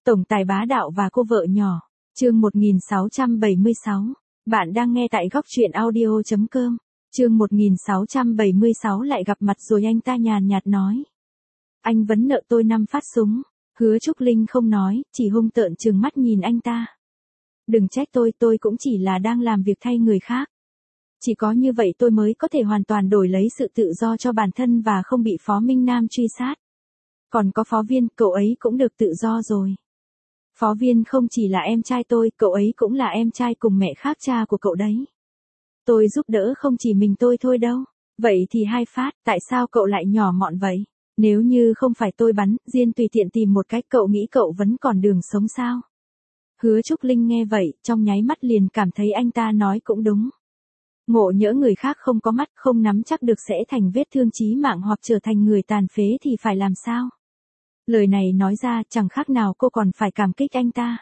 Tổng tài bá đạo và cô vợ nhỏ. Chương 1676. Bạn đang nghe tại góc truyện audio.com. Chương 1676 lại gặp mặt rồi, anh ta nhàn nhạt nói. Anh vẫn nợ tôi 5 phát súng. Hứa Trúc Linh không nói, chỉ hung tợn trừng mắt nhìn anh ta. Đừng trách tôi cũng chỉ là đang làm việc thay người khác. Chỉ có như vậy tôi mới có thể hoàn toàn đổi lấy sự tự do cho bản thân và không bị Phó Minh Nam truy sát. Còn có Phó Viên, cậu ấy cũng được tự do rồi. Phó Viên không chỉ là em trai tôi, cậu ấy cũng là em trai cùng mẹ khác cha của cậu đấy. Tôi giúp đỡ không chỉ mình tôi thôi đâu. Vậy thì 2 phát, tại sao cậu lại nhỏ mọn vậy? Nếu như không phải tôi bắn, Diên tùy tiện tìm một cách, cậu nghĩ cậu vẫn còn đường sống sao? Hứa Trúc Linh nghe vậy, trong nháy mắt liền cảm thấy anh ta nói cũng đúng. Ngộ nhỡ người khác không có mắt, không nắm chắc được sẽ thành vết thương chí mạng hoặc trở thành người tàn phế thì phải làm sao? Lời này nói ra chẳng khác nào cô còn phải cảm kích anh ta.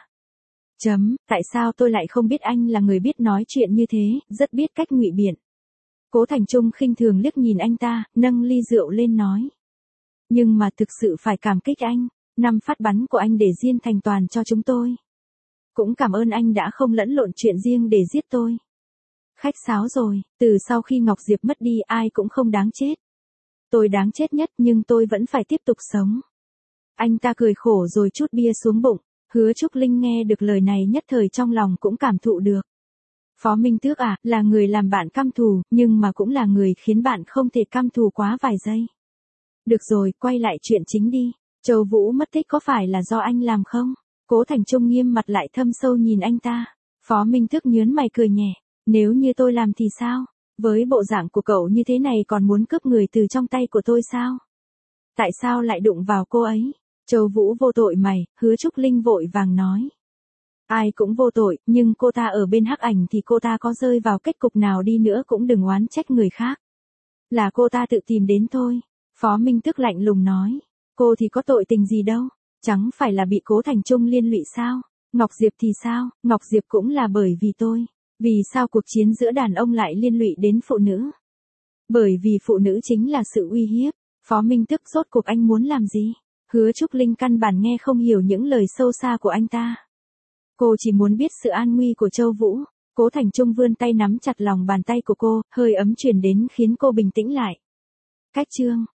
Tại sao tôi lại không biết anh là người biết nói chuyện như thế, rất biết cách ngụy biện. Cố Thành Trung khinh thường liếc nhìn anh ta, nâng ly rượu lên nói. Nhưng mà thực sự phải cảm kích anh, 5 phát bắn của anh để Diên thành toàn cho chúng tôi. Cũng cảm ơn anh đã không lẫn lộn chuyện riêng để giết tôi. Khách sáo rồi, từ sau khi Ngọc Diệp mất đi ai cũng không đáng chết. Tôi đáng chết nhất nhưng tôi vẫn phải tiếp tục sống. Anh ta cười khổ rồi trút bia xuống bụng. Hứa Trúc Linh nghe được lời này nhất thời trong lòng cũng cảm thụ được. Phó Minh Tước à, là người làm bạn căm thù, nhưng mà cũng là người khiến bạn không thể căm thù quá vài giây. Được rồi, quay lại chuyện chính đi. Châu Vũ mất tích có phải là do anh làm không? Cố Thành Trung nghiêm mặt lại thâm sâu nhìn anh ta. Phó Minh Tước nhớn mày cười nhẹ. Nếu như tôi làm thì sao? Với bộ dạng của cậu như thế này còn muốn cướp người từ trong tay của tôi sao? Tại sao lại đụng vào cô ấy? Châu Vũ vô tội mày, Hứa Trúc Linh vội vàng nói. Ai cũng vô tội, nhưng cô ta ở bên Hắc Ảnh thì cô ta có rơi vào kết cục nào đi nữa cũng đừng oán trách người khác. Là cô ta tự tìm đến thôi. Phó Minh Tước lạnh lùng nói. Cô thì có tội tình gì đâu, chẳng phải là bị Cố Thành Trung liên lụy sao? Ngọc Diệp thì sao? Ngọc Diệp cũng là bởi vì tôi. Vì sao cuộc chiến giữa đàn ông lại liên lụy đến phụ nữ? Bởi vì phụ nữ chính là sự uy hiếp. Phó Minh Tước rốt cuộc anh muốn làm gì? Hứa Trúc Linh căn bản nghe không hiểu những lời sâu xa của anh ta. Cô chỉ muốn biết sự an nguy của Châu Vũ. Cố Thành Trung vươn tay nắm chặt lòng bàn tay của cô, hơi ấm truyền đến khiến cô bình tĩnh lại. Cách chương